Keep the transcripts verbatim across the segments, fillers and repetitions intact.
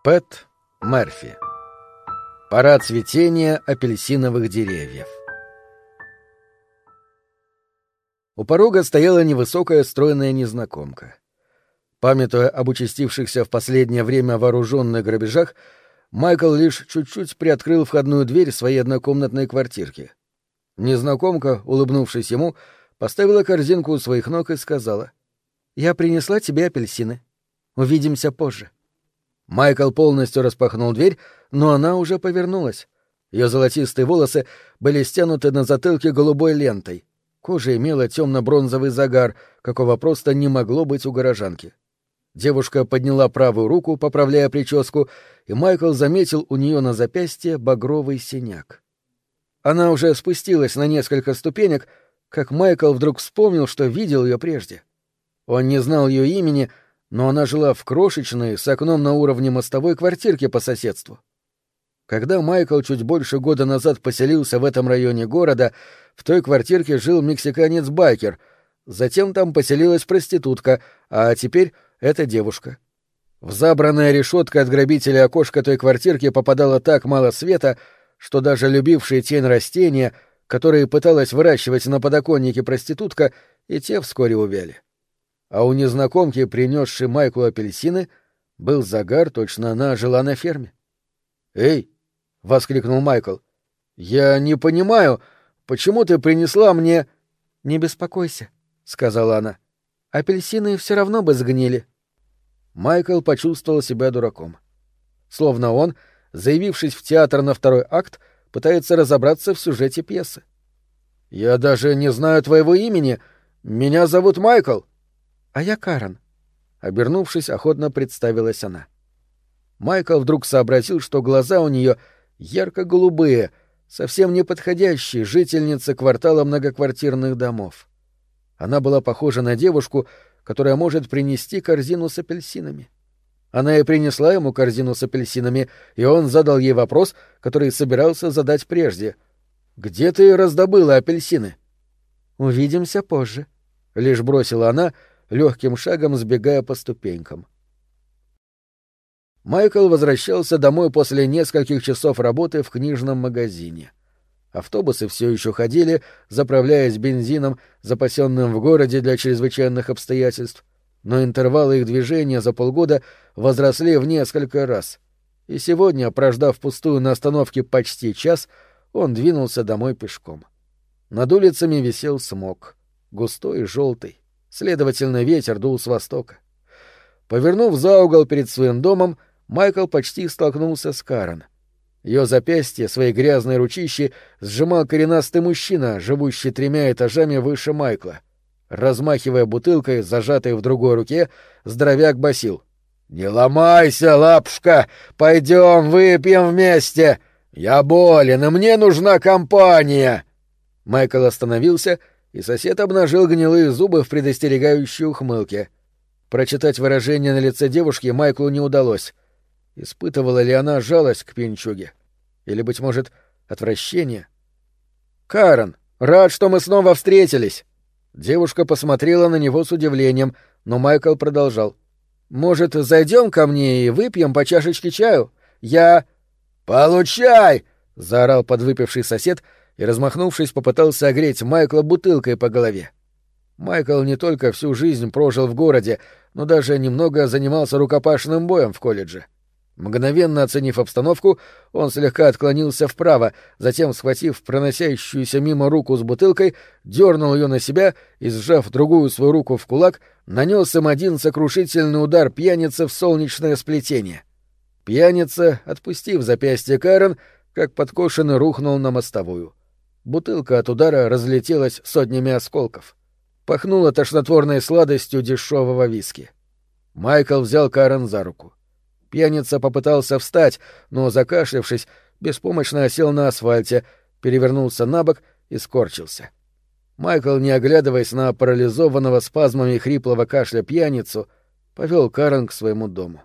Пэт Мерфи. Пора цветения апельсиновых деревьев. У порога стояла невысокая стройная незнакомка. Памятуя об участившихся в последнее время вооруженных грабежах, Майкл лишь чуть-чуть приоткрыл входную дверь своей однокомнатной квартирки. Незнакомка, улыбнувшись ему, поставила корзинку у своих ног и сказала: «Я принесла тебе апельсины. Увидимся позже». Майкл полностью распахнул дверь, но она уже повернулась. Ее золотистые волосы были стянуты на затылке голубой лентой. Кожа имела темно-бронзовый загар, какого просто не могло быть у горожанки. Девушка подняла правую руку, поправляя прическу, и Майкл заметил у нее на запястье багровый синяк. Она уже спустилась на несколько ступенек, как Майкл вдруг вспомнил, что видел ее прежде. Он не знал ее имени, но она жила в крошечной, с окном на уровне мостовой квартирке по соседству. Когда Майкл чуть больше года назад поселился в этом районе города, в той квартирке жил мексиканец-байкер, затем там поселилась проститутка, а теперь эта девушка. В забранное решеткой от грабителей окошко той квартирки попадало так мало света, что даже любившие тень растения, которые пыталась выращивать на подоконнике проститутка, и те вскоре увяли. А у незнакомки, принесшей Майклу апельсины, был загар, точно она жила на ферме. «Эй!» — воскликнул Майкл. «Я не понимаю, почему ты принесла мне...» «Не беспокойся», — сказала она. «Апельсины все равно бы сгнили». Майкл почувствовал себя дураком. Словно он, заявившись в театр на второй акт, пытается разобраться в сюжете пьесы. «Я даже не знаю твоего имени. Меня зовут Майкл». «А я Карен», — обернувшись, охотно представилась она. Майкл вдруг сообразил, что глаза у нее ярко-голубые, совсем не подходящие жительнице квартала многоквартирных домов. Она была похожа на девушку, которая может принести корзину с апельсинами. Она и принесла ему корзину с апельсинами, и он задал ей вопрос, который собирался задать прежде. «Где ты раздобыла апельсины?» «Увидимся позже», — лишь бросила она, легким шагом сбегая по ступенькам. Майкл возвращался домой после нескольких часов работы в книжном магазине. Автобусы все еще ходили, заправляясь бензином, запасенным в городе для чрезвычайных обстоятельств, но интервалы их движения за полгода возросли в несколько раз. И сегодня, прождав пустую на остановке почти час, он двинулся домой пешком. Над улицами висел смог, густой и желтый. Следовательно, ветер дул с востока. Повернув за угол перед своим домом, Майкл почти столкнулся с Карен. Ее запястье, свои грязные ручищи, сжимал коренастый мужчина, живущий тремя этажами выше Майкла. Размахивая бутылкой, зажатой в другой руке, здоровяк басил: «Не ломайся, лапушка! Пойдем выпьем вместе! Я болен, и мне нужна компания!» Майкл остановился, и сосед обнажил гнилые зубы в предостерегающей ухмылке. Прочитать выражение на лице девушки Майклу не удалось. Испытывала ли она жалость к пьянчуге? Или, быть может, отвращение? «Карен, рад, что мы снова встретились!» Девушка посмотрела на него с удивлением, но Майкл продолжал. «Может, зайдем ко мне и выпьем по чашечке чаю? Я...» «Получай!» — заорал подвыпивший сосед и, размахнувшись, попытался огреть Майкла бутылкой по голове. Майкл не только всю жизнь прожил в городе, но даже немного занимался рукопашным боем в колледже. Мгновенно оценив обстановку, он слегка отклонился вправо, затем, схватив проносящуюся мимо руку с бутылкой, дернул ее на себя и, сжав другую свою руку в кулак, нанес им один сокрушительный удар пьянице в солнечное сплетение. Пьяница, отпустив запястье Карен, как подкошенный рухнул на мостовую. Бутылка от удара разлетелась сотнями осколков. Пахнуло тошнотворной сладостью дешевого виски. Майкл взял Карен за руку. Пьяница попытался встать, но, закашлявшись, беспомощно осел на асфальте, перевернулся на бок и скорчился. Майкл, не оглядываясь на парализованного спазмами хриплого кашля пьяницу, повел Карен к своему дому.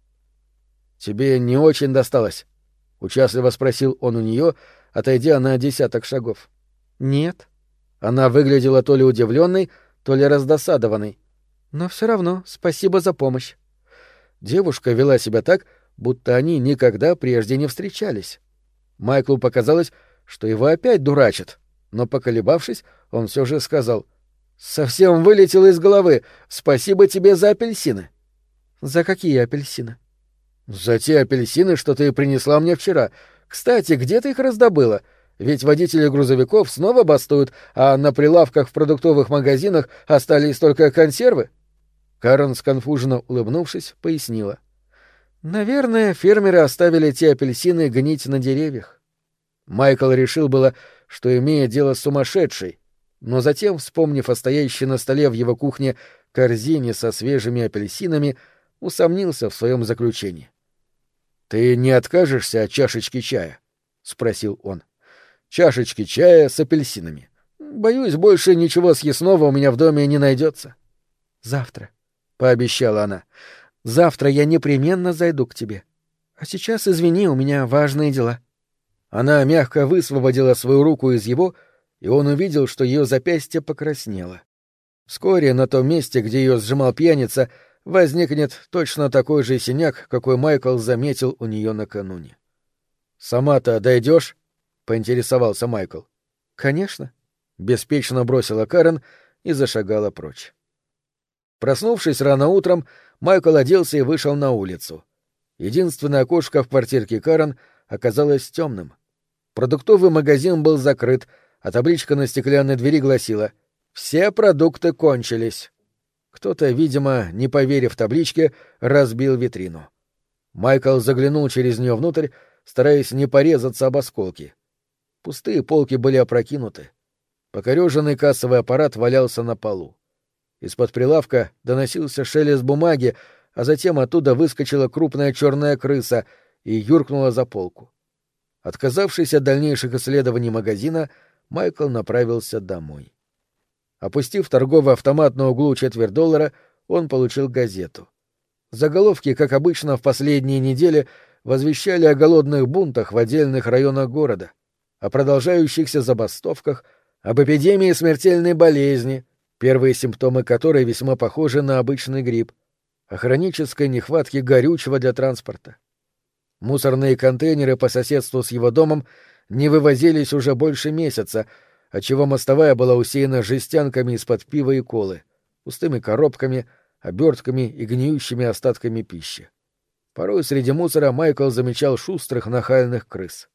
«Тебе не очень досталось?» — участливо спросил он у нее, отойдя на десяток шагов. «Нет». Она выглядела то ли удивленной, то ли раздосадованной. «Но все равно спасибо за помощь». Девушка вела себя так, будто они никогда прежде не встречались. Майклу показалось, что его опять дурачат, но, поколебавшись, он все же сказал: «Совсем вылетело из головы. Спасибо тебе за апельсины». «За какие апельсины?» «За те апельсины, что ты принесла мне вчера. Кстати, где ты их раздобыла? Ведь водители грузовиков снова бастуют, а на прилавках в продуктовых магазинах остались только консервы». Карен, сконфуженно улыбнувшись, пояснила: «Наверное, фермеры оставили те апельсины гнить на деревьях». Майкл решил было, что имеет дело с сумасшедшей, но затем, вспомнив о стоящей на столе в его кухне корзине со свежими апельсинами, усомнился в своем заключении. «Ты не откажешься от чашечки чая?» — спросил он. «Чашечки чая с апельсинами. Боюсь, больше ничего съестного у меня в доме не найдется». «Завтра», — пообещала она. «Завтра я непременно зайду к тебе. А сейчас, извини, у меня важные дела». Она мягко высвободила свою руку из его, и он увидел, что ее запястье покраснело. Вскоре на том месте, где ее сжимал пьяница, возникнет точно такой же синяк, какой Майкл заметил у нее накануне. «Сама-то дойдешь?» — поинтересовался Майкл. «Конечно», — беспечно бросила Карен и зашагала прочь. Проснувшись рано утром, Майкл оделся и вышел на улицу. Единственное окошко в квартирке Карен оказалось темным. Продуктовый магазин был закрыт, а табличка на стеклянной двери гласила: «Все продукты кончились». Кто-то, видимо, не поверив табличке, разбил витрину. Майкл заглянул через нее внутрь, стараясь не порезаться об осколки. Пустые полки были опрокинуты. Покореженный кассовый аппарат валялся на полу. Из-под прилавка доносился шелест бумаги, а затем оттуда выскочила крупная черная крыса и юркнула за полку. Отказавшись от дальнейших исследований магазина, Майкл направился домой. Опустив торговый автомат на углу четверть доллара, он получил газету. Заголовки, как обычно в последние недели, возвещали о голодных бунтах в отдельных районах города, о продолжающихся забастовках, об эпидемии смертельной болезни, первые симптомы которой весьма похожи на обычный грипп, о хронической нехватке горючего для транспорта. Мусорные контейнеры по соседству с его домом не вывозились уже больше месяца, отчего мостовая была усеяна жестянками из-под пива и колы, пустыми коробками, обертками и гниющими остатками пищи. Порой среди мусора Майкл замечал шустрых нахальных крыс.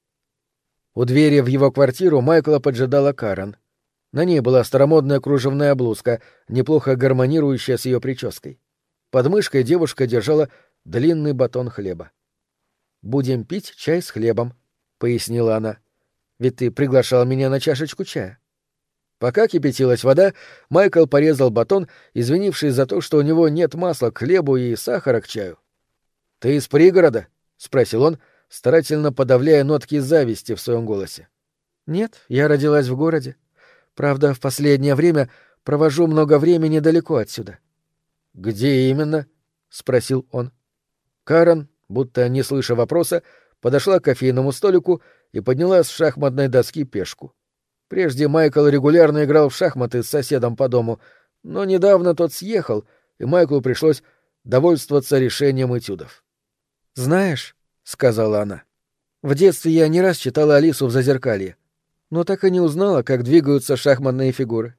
У двери в его квартиру Майкла поджидала Карен. На ней была старомодная кружевная блузка, неплохо гармонирующая с ее прической. Под мышкой девушка держала длинный батон хлеба. «Будем пить чай с хлебом», — пояснила она. «Ведь ты приглашал меня на чашечку чая». Пока кипятилась вода, Майкл порезал батон, извинившись за то, что у него нет масла к хлебу и сахара к чаю. «Ты из пригорода?» — спросил он, старательно подавляя нотки зависти в своем голосе. «Нет, я родилась в городе. Правда, в последнее время провожу много времени далеко отсюда». «Где именно?» — спросил он. Карен, будто не слыша вопроса, подошла к кофейному столику и подняла с шахматной доски пешку. Прежде Майкл регулярно играл в шахматы с соседом по дому, но недавно тот съехал, и Майклу пришлось довольствоваться решением этюдов. «Знаешь», — сказала она, — «в детстве я не раз читала Алису в «Зазеркалье», но так и не узнала, как двигаются шахматные фигуры.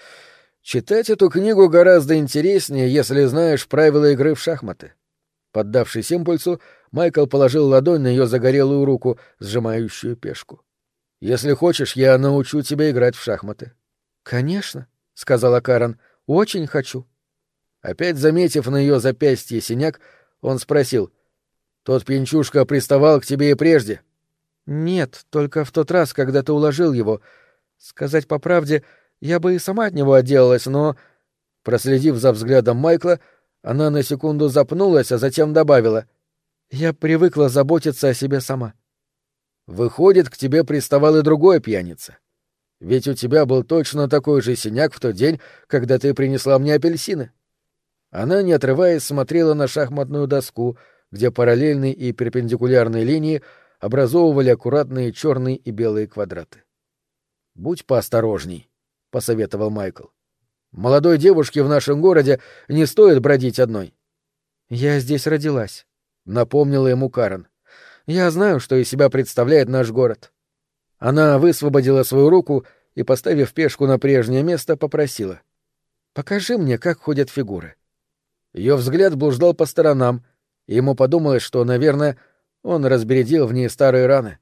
Читать эту книгу гораздо интереснее, если знаешь правила игры в шахматы». Поддавшись импульсу, Майкл положил ладонь на ее загорелую руку, сжимающую пешку. «Если хочешь, я научу тебя играть в шахматы». «Конечно», — сказала Карен, — «очень хочу». Опять заметив на ее запястье синяк, он спросил: «Тот пьянчушка приставал к тебе и прежде?» «Нет, только в тот раз, когда ты уложил его. Сказать по правде, я бы и сама от него отделалась, но...» Проследив за взглядом Майкла, она на секунду запнулась, а затем добавила: «Я привыкла заботиться о себе сама». «Выходит, к тебе приставал и другой пьяница. Ведь у тебя был точно такой же синяк в тот день, когда ты принесла мне апельсины». Она, не отрываясь, смотрела на шахматную доску, где параллельные и перпендикулярные линии образовывали аккуратные черные и белые квадраты. «Будь поосторожней», — посоветовал Майкл. «Молодой девушке в нашем городе не стоит бродить одной». «Я здесь родилась», — напомнила ему Карен. «Я знаю, что из себя представляет наш город». Она высвободила свою руку и, поставив пешку на прежнее место, попросила: «Покажи мне, как ходят фигуры». Ее взгляд блуждал по сторонам, и ему подумалось, что, наверное, он разбередил в ней старые раны.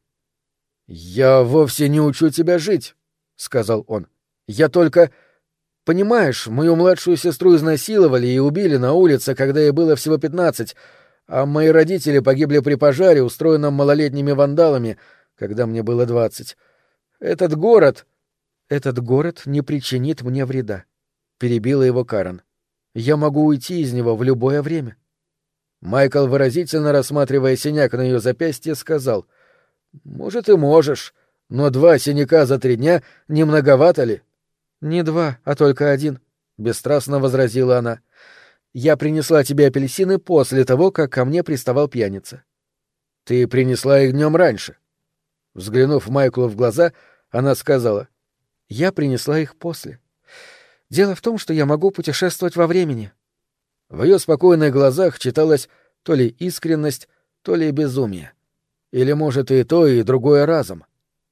«Я вовсе не учу тебя жить», — сказал он. «Я только... Понимаешь, мою младшую сестру изнасиловали и убили на улице, когда ей было всего пятнадцать, а мои родители погибли при пожаре, устроенном малолетними вандалами, когда мне было двадцать. Этот город... Этот город не причинит мне вреда», — перебила его Карен. «Я могу уйти из него в любое время». Майкл, выразительно рассматривая синяк на ее запястье, сказал: «Может, и можешь, но два синяка за три дня не многовато ли?» «Не два, а только один», — бесстрастно возразила она. «Я принесла тебе апельсины после того, как ко мне приставал пьяница». «Ты принесла их днем раньше». Взглянув Майклу в глаза, она сказала: «Я принесла их после. Дело в том, что я могу путешествовать во времени». В ее спокойных глазах читалась то ли искренность, то ли безумие. Или, может, и то, и другое разом.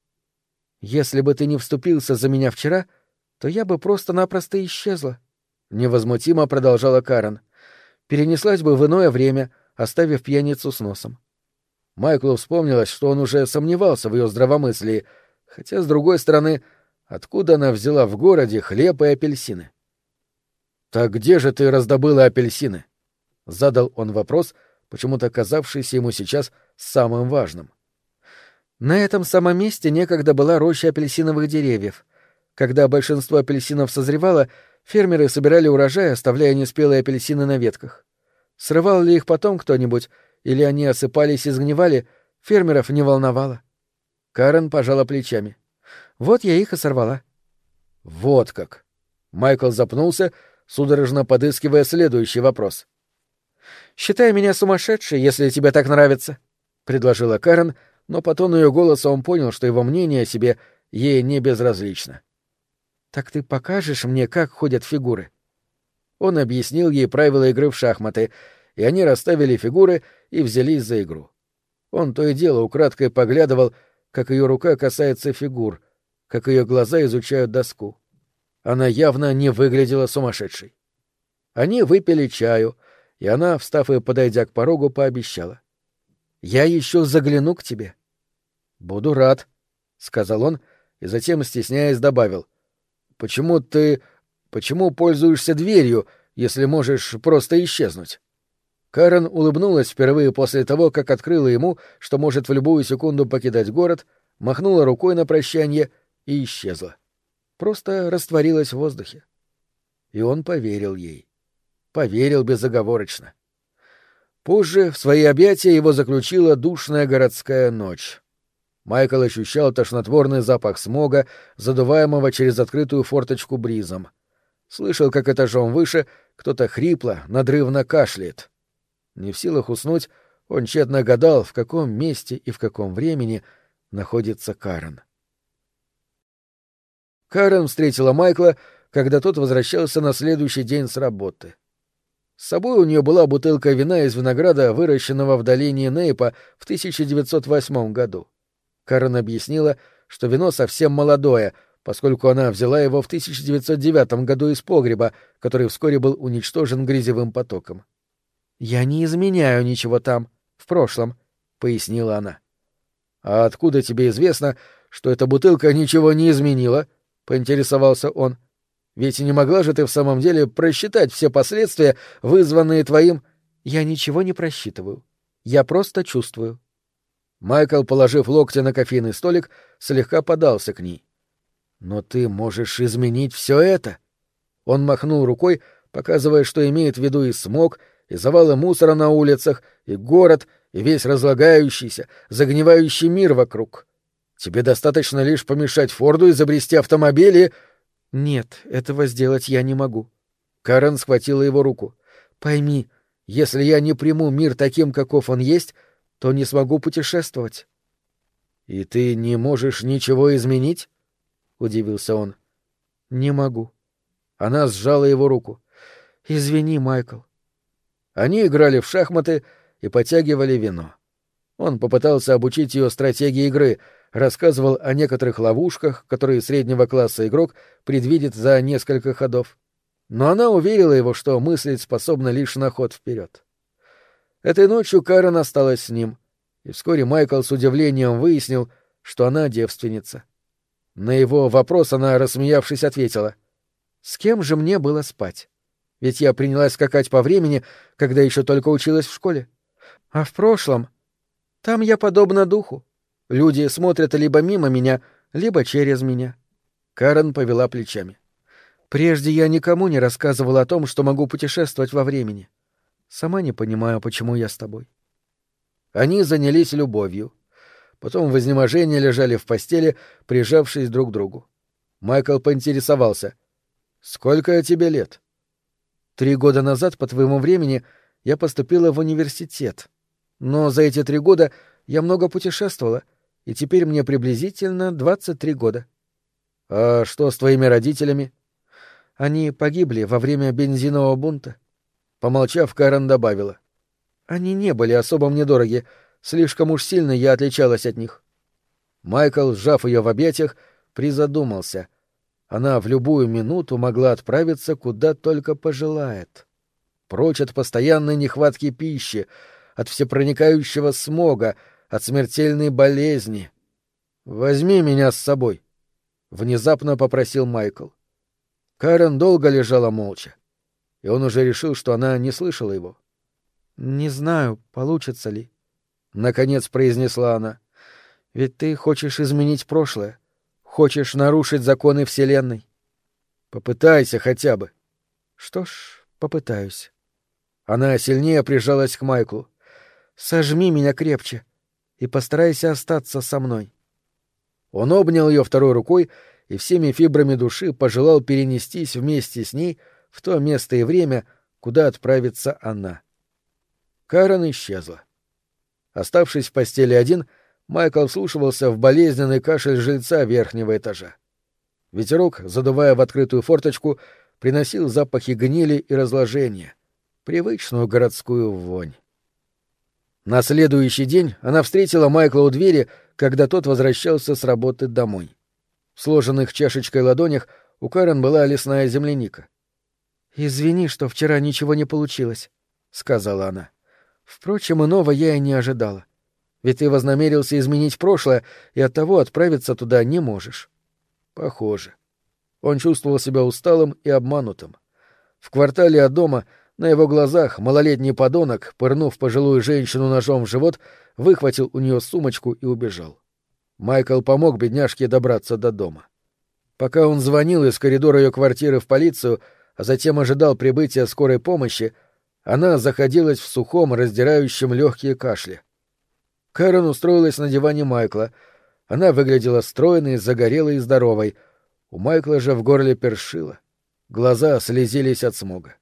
«Если бы ты не вступился за меня вчера, то я бы просто-напросто исчезла», — невозмутимо продолжала Карен. «Перенеслась бы в иное время, оставив пьяницу с носом». Майклу вспомнилось, что он уже сомневался в ее здравомыслии, хотя, с другой стороны, откуда она взяла в городе хлеб и апельсины? «Так где же ты раздобыла апельсины?» — задал он вопрос, почему-то казавшийся ему сейчас самым важным. «На этом самом месте некогда была роща апельсиновых деревьев. Когда большинство апельсинов созревало, фермеры собирали урожай, оставляя неспелые апельсины на ветках. Срывал ли их потом кто-нибудь, или они осыпались и сгнивали, фермеров не волновало». Карен пожала плечами. «Вот я их и сорвала». «Вот как!» Майкл запнулся, судорожно подыскивая следующий вопрос. «Считай меня сумасшедшей, если тебе так нравится», — предложила Карен, но по тону ее голоса он понял, что его мнение о себе ей не безразлично. «Так ты покажешь мне, как ходят фигуры?» Он объяснил ей правила игры в шахматы, и они расставили фигуры и взялись за игру. Он то и дело украдкой поглядывал, как ее рука касается фигур, как ее глаза изучают доску. Она явно не выглядела сумасшедшей. Они выпили чаю, и она, встав и подойдя к порогу, пообещала: «Я еще загляну к тебе». «Буду рад», — сказал он, и затем, стесняясь, добавил: «Почему ты... почему пользуешься дверью, если можешь просто исчезнуть?» Карен улыбнулась впервые после того, как открыла ему, что может в любую секунду покидать город, махнула рукой на прощанье и исчезла. Просто растворилась в воздухе. И он поверил ей. Поверил безоговорочно. Позже в свои объятия его заключила душная городская ночь. Майкл ощущал тошнотворный запах смога, задуваемого через открытую форточку бризом. Слышал, как этажом выше кто-то хрипло, надрывно кашляет. Не в силах уснуть, он тщетно гадал, в каком месте и в каком времени находится Карен. Карен встретила Майкла, когда тот возвращался на следующий день с работы. С собой у нее была бутылка вина из винограда, выращенного в долине Нейпа в тысяча девятьсот восьмом году. Карен объяснила, что вино совсем молодое, поскольку она взяла его в тысяча девятьсот девятом году из погреба, который вскоре был уничтожен грязевым потоком. «Я не изменяю ничего там, в прошлом», — пояснила она. «А откуда тебе известно, что эта бутылка ничего не изменила?» — поинтересовался он. «Ведь не могла же ты в самом деле просчитать все последствия, вызванные твоим...» «Я ничего не просчитываю. Я просто чувствую». Майкл, положив локти на кофейный столик, слегка подался к ней. «Но ты можешь изменить все это!» Он махнул рукой, показывая, что имеет в виду и смог, и завалы мусора на улицах, и город, и весь разлагающийся, загнивающий мир вокруг. Тебе достаточно лишь помешать Форду изобрести автомобиль и... «Нет, этого сделать я не могу». Карен схватила его руку. «Пойми, если я не приму мир таким, каков он есть, то не смогу путешествовать». «И ты не можешь ничего изменить?» — удивился он. «Не могу». Она сжала его руку. «Извини, Майкл». Они играли в шахматы, и потягивали вино. Он попытался обучить ее стратегии игры, рассказывал о некоторых ловушках, которые среднего класса игрок предвидит за несколько ходов. Но она уверила его, что мыслить способна лишь на ход вперед. Этой ночью Карен осталась с ним, и вскоре Майкл с удивлением выяснил, что она девственница. На его вопрос она, рассмеявшись, ответила: «С кем же мне было спать? Ведь я принялась скакать по времени, когда еще только училась в школе. А в прошлом... Там я подобна духу. Люди смотрят либо мимо меня, либо через меня». Карен повела плечами. «Прежде я никому не рассказывала о том, что могу путешествовать во времени. Сама не понимаю, почему я с тобой». Они занялись любовью. Потом в изнеможении лежали в постели, прижавшись друг к другу. Майкл поинтересовался: «Сколько тебе лет?» «Три года назад, по твоему времени, я поступила в университет. Но за эти три года я много путешествовала, и теперь мне приблизительно двадцать три года». «А что с твоими родителями?» «Они погибли во время бензинового бунта». Помолчав, Карен добавила: «Они не были особо мне дороги, слишком уж сильно я отличалась от них». Майкл, сжав ее в объятиях, призадумался. Она в любую минуту могла отправиться куда только пожелает. Прочь от постоянной нехватки пищи, от всепроникающего смога, от смертельной болезни. «Возьми меня с собой», — внезапно попросил Майкл. Карен долго лежала молча, и он уже решил, что она не слышала его. «Не знаю, получится ли», — наконец произнесла она. «Ведь ты хочешь изменить прошлое, хочешь нарушить законы Вселенной». «Попытайся хотя бы». «Что ж, попытаюсь». Она сильнее прижалась к Майклу. «Сожми меня крепче и постарайся остаться со мной». Он обнял ее второй рукой и всеми фибрами души пожелал перенестись вместе с ней в то место и время, куда отправится она. Карен исчезла. Оставшись в постели один, Майкл вслушивался в болезненный кашель жильца верхнего этажа. Ветерок, задувая в открытую форточку, приносил запахи гнили и разложения, привычную городскую вонь. На следующий день она встретила Майкла у двери, когда тот возвращался с работы домой. В сложенных чашечкой ладонях у Карен была лесная земляника. «Извини, что вчера ничего не получилось», — сказала она. «Впрочем, иного я и не ожидала. Ведь ты вознамерился изменить прошлое, и оттого отправиться туда не можешь». Похоже. Он чувствовал себя усталым и обманутым. В квартале от дома на его глазах малолетний подонок, пырнув пожилую женщину ножом в живот, выхватил у нее сумочку и убежал. Майкл помог бедняжке добраться до дома. Пока он звонил из коридора ее квартиры в полицию, а затем ожидал прибытия скорой помощи, она заходилась в сухом, раздирающем легкие кашле. Карен устроилась на диване Майкла. Она выглядела стройной, загорелой и здоровой. У Майкла же в горле першило. Глаза слезились от смога.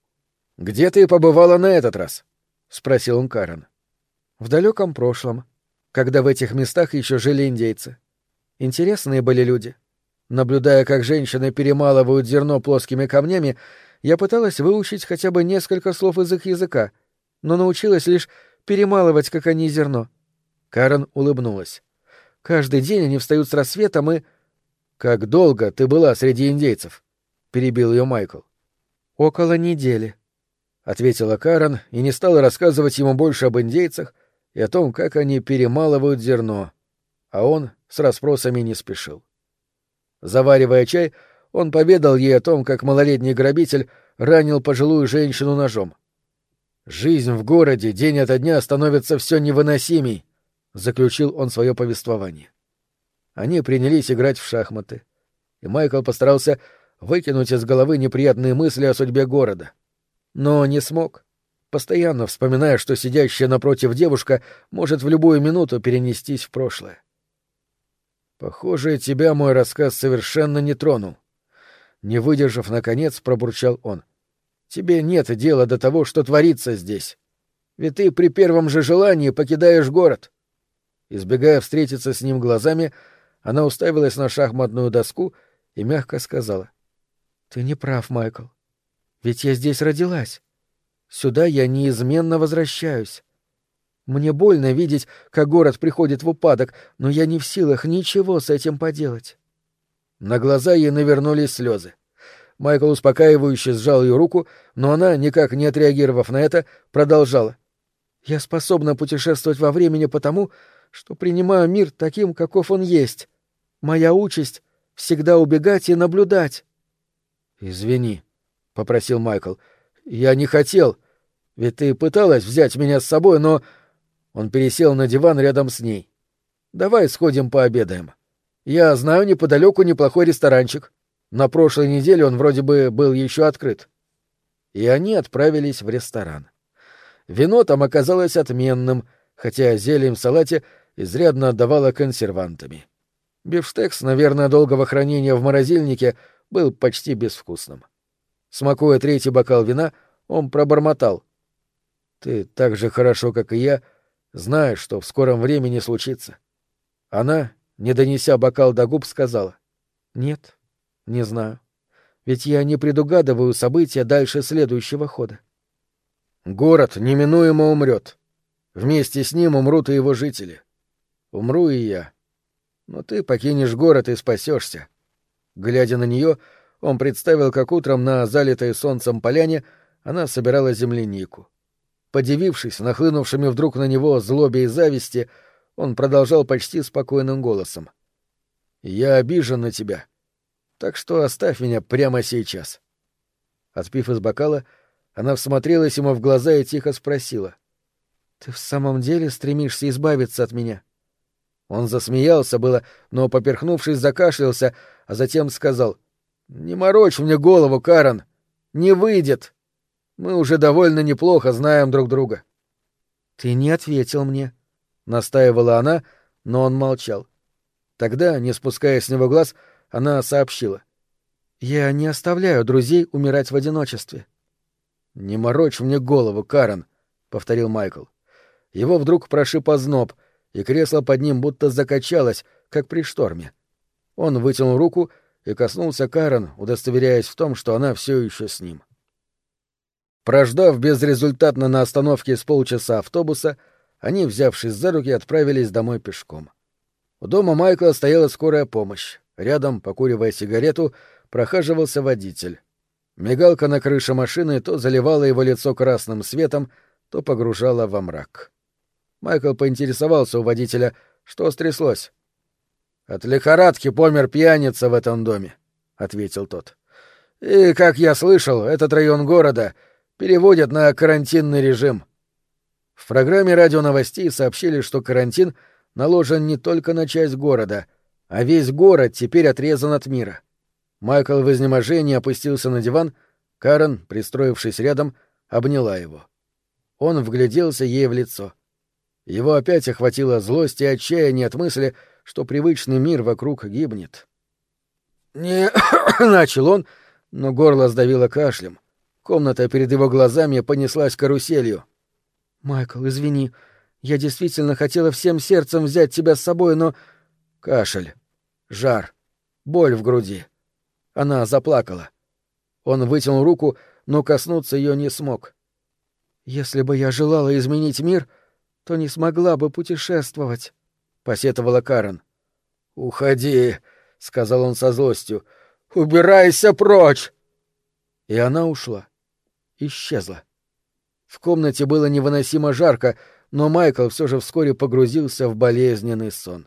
«Где ты побывала на этот раз?» — спросил он Карен. «В далеком прошлом, когда в этих местах еще жили индейцы. Интересные были люди. Наблюдая, как женщины перемалывают зерно плоскими камнями, я пыталась выучить хотя бы несколько слов из их языка, но научилась лишь перемалывать, как они, зерно». Карен улыбнулась. «Каждый день они встают с рассветом и...» «Как долго ты была среди индейцев?» — перебил ее Майкл. «Около недели», — ответила Карен и не стала рассказывать ему больше об индейцах и о том, как они перемалывают зерно, а он с расспросами не спешил. Заваривая чай, он поведал ей о том, как малолетний грабитель ранил пожилую женщину ножом. «Жизнь в городе день ото дня становится все невыносимей», — заключил он свое повествование. Они принялись играть в шахматы, и Майкл постарался выкинуть из головы неприятные мысли о судьбе города. Но не смог, постоянно вспоминая, что сидящая напротив девушка может в любую минуту перенестись в прошлое. «Похоже, тебя мой рассказ совершенно не тронул». Не выдержав, наконец, пробурчал он. «Тебе нет дела до того, что творится здесь. Ведь ты при первом же желании покидаешь город». Избегая встретиться с ним глазами, она уставилась на шахматную доску и мягко сказала: «Ты не прав, Майкл. Ведь я здесь родилась. Сюда я неизменно возвращаюсь. Мне больно видеть, как город приходит в упадок, но я не в силах ничего с этим поделать». На глаза ей навернулись слезы. Майкл успокаивающе сжал ее руку, но она, никак не отреагировав на это, продолжала. «Я способна путешествовать во времени потому, что принимаю мир таким, каков он есть. Моя участь — всегда убегать и наблюдать». «Извини», — попросил Майкл. «Я не хотел. Ведь ты пыталась взять меня с собой, но...» Он пересел на диван рядом с ней. «Давай сходим пообедаем. Я знаю неподалеку неплохой ресторанчик. На прошлой неделе он вроде бы был еще открыт». И они отправились в ресторан. Вино там оказалось отменным, хотя зелень в салате изрядно отдавало консервантами. Бифштекс, наверное, долгого хранения в морозильнике, был почти безвкусным. Смакуя третий бокал вина, он пробормотал. «Ты так же хорошо, как и я, знаешь, что в скором времени случится». Она, не донеся бокал до губ, сказала. «Нет, не знаю. Ведь я не предугадываю события дальше следующего хода». «Город неминуемо умрет. Вместе с ним умрут и его жители. Умру и я. Но ты покинешь город и спасешься». Глядя на нее, он представил, как утром на залитой солнцем поляне она собирала землянику. Подивившись нахлынувшими вдруг на него злобе и зависти, он продолжал почти спокойным голосом. «Я обижен на тебя, так что оставь меня прямо сейчас». Отпив из бокала, она всмотрелась ему в глаза и тихо спросила. «Ты в самом деле стремишься избавиться от меня?» Он засмеялся было, но, поперхнувшись, закашлялся, а затем сказал. «Не морочь мне голову, Карен. Не выйдет. Мы уже довольно неплохо знаем друг друга». «Ты не ответил мне», — настаивала она, но он молчал. Тогда, не спуская с него глаз, она сообщила. «Я не оставляю друзей умирать в одиночестве». «Не морочь мне голову, Карен», — повторил Майкл. Его вдруг прошиб озноб, и кресло под ним будто закачалось, как при шторме. Он вытянул руку и коснулся Карен, удостоверяясь в том, что она все еще с ним. Прождав безрезультатно на остановке с полчаса автобуса, они, взявшись за руки, отправились домой пешком. У дома Майкла стояла скорая помощь. Рядом, покуривая сигарету, прохаживался водитель. Мигалка на крыше машины то заливала его лицо красным светом, то погружала во мрак. Майкл поинтересовался у водителя, что стряслось. «От лихорадки помер пьяница в этом доме», — ответил тот. «И, как я слышал, этот район города переводят на карантинный режим». В программе радионовостей сообщили, что карантин наложен не только на часть города, а весь город теперь отрезан от мира. Майкл в изнеможении опустился на диван, Карен, пристроившись рядом, обняла его. Он вгляделся ей в лицо. Его опять охватила злость и отчаяние от мысли, что привычный мир вокруг гибнет. «Не...» — начал он, но горло сдавило кашлем. Комната перед его глазами понеслась каруселью. «Майкл, извини, я действительно хотела всем сердцем взять тебя с собой, но...» Кашель, жар, боль в груди. Она заплакала. Он вытянул руку, но коснуться ее не смог. «Если бы я желала изменить мир, то не смогла бы путешествовать», — посетовала Карен. «Уходи», — сказал он со злостью. «Убирайся прочь!» И она ушла. Исчезла. В комнате было невыносимо жарко, но Майкл все же вскоре погрузился в болезненный сон.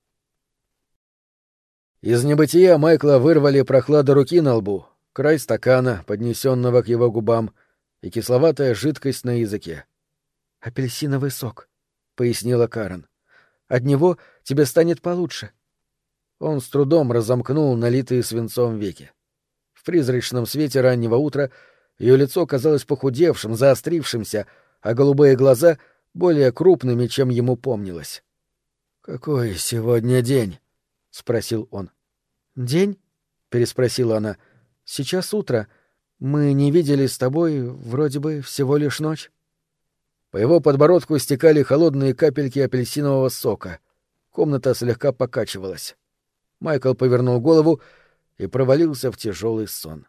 Из небытия Майкла вырвали прохлада руки на лбу, край стакана, поднесенного к его губам, и кисловатая жидкость на языке. «Апельсиновый сок», — пояснила Карен. «От него тебе станет получше». Он с трудом разомкнул налитые свинцом веки. В призрачном свете раннего утра ее лицо казалось похудевшим, заострившимся, а голубые глаза — более крупными, чем ему помнилось. «Какой сегодня день?» — спросил он. «День?» — переспросила она. «Сейчас утро. Мы не виделись с тобой вроде бы всего лишь ночь». По его подбородку стекали холодные капельки апельсинового сока. Комната слегка покачивалась. Майкл повернул голову и провалился в тяжелый сон.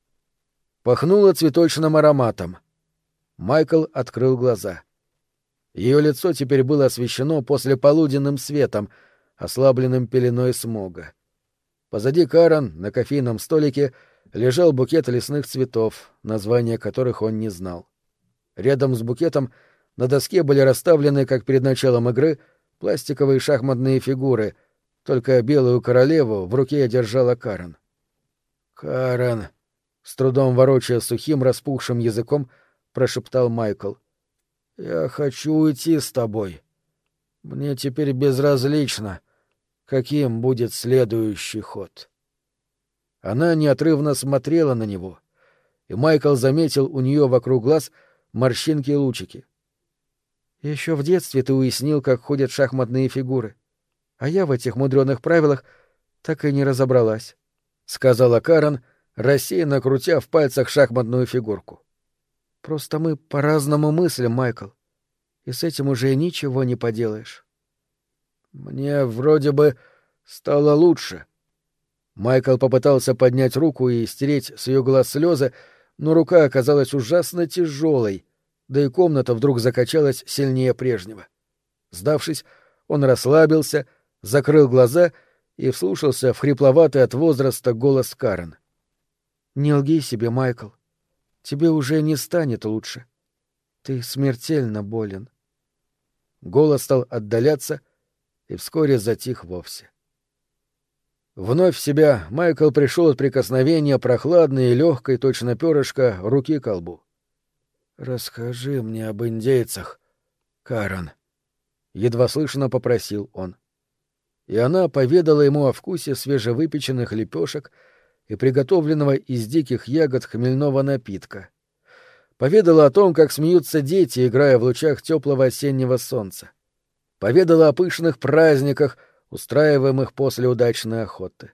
Пахнуло цветочным ароматом. Майкл открыл глаза. Ее лицо теперь было освещено послеполуденным светом, ослабленным пеленой смога. Позади Карен на кофейном столике лежал букет лесных цветов, названия которых он не знал. Рядом с букетом на доске были расставлены, как перед началом игры, пластиковые шахматные фигуры, только белую королеву в руке держала Карен. «Карен», — с трудом ворочая сухим распухшим языком, прошептал Майкл, — «я хочу уйти с тобой. Мне теперь безразлично, каким будет следующий ход». Она неотрывно смотрела на него, и Майкл заметил у нее вокруг глаз морщинки и лучики. «Еще в детстве ты уяснил, как ходят шахматные фигуры, а я в этих мудреных правилах так и не разобралась», — сказала Карен, рассеянно крутя в пальцах шахматную фигурку. «Просто мы по-разному мыслим, Майкл, и с этим уже ничего не поделаешь». «Мне вроде бы стало лучше». Майкл попытался поднять руку и стереть с ее глаз слезы, но рука оказалась ужасно тяжелой, да и комната вдруг закачалась сильнее прежнего. Сдавшись, он расслабился, закрыл глаза и вслушался в хрипловатый от возраста голос Карен. «Не лги себе, Майкл. Тебе уже не станет лучше. Ты смертельно болен». Голос стал отдаляться и вскоре затих вовсе. Вновь в себя Майкл пришел от прикосновения прохладной и легкой, точно перышка, руки к колбу. «Расскажи мне об индейцах, Карен», — едва слышно попросил он. И она поведала ему о вкусе свежевыпеченных лепешек и приготовленного из диких ягод хмельного напитка. Поведала о том, как смеются дети, играя в лучах теплого осеннего солнца. Поведала о пышных праздниках, устраиваемых после удачной охоты.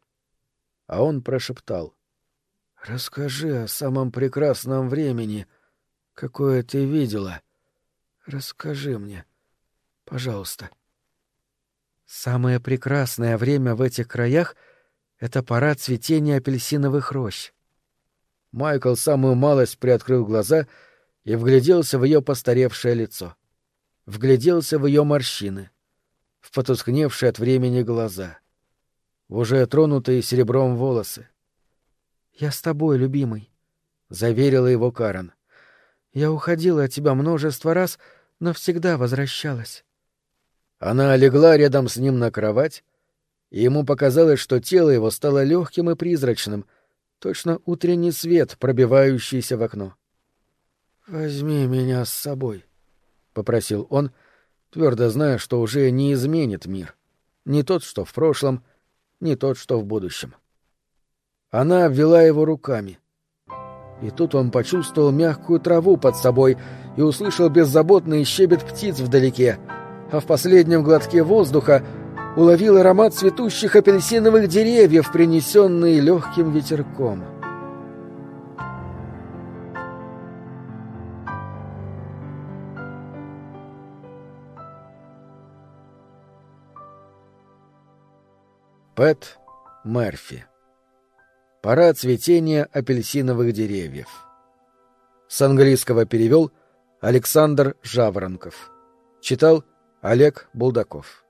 А он прошептал: «Расскажи о самом прекрасном времени, какое ты видела. Расскажи мне, пожалуйста». «Самое прекрасное время в этих краях — это пора цветения апельсиновых рощ». Майкл самую малость приоткрыл глаза и вгляделся в ее постаревшее лицо. Вгляделся в ее морщины, в потускневшие от времени глаза, в уже тронутые серебром волосы. «Я с тобой, любимый», — заверила его Карен. «Я уходила от тебя множество раз, но всегда возвращалась». Она легла рядом с ним на кровать, и ему показалось, что тело его стало легким и призрачным, точно утренний свет, пробивающийся в окно. «Возьми меня с собой», — попросил он, твердо зная, что уже не изменит мир. Не тот, что в прошлом, не тот, что в будущем. Она обвела его руками. И тут он почувствовал мягкую траву под собой и услышал беззаботный щебет птиц вдалеке, а в последнем глотке воздуха уловил аромат цветущих апельсиновых деревьев, принесенный легким ветерком. Пэт Мерфи. Пора цветения апельсиновых деревьев. С английского перевел Александр Жаворонков. Читал Олег Булдаков.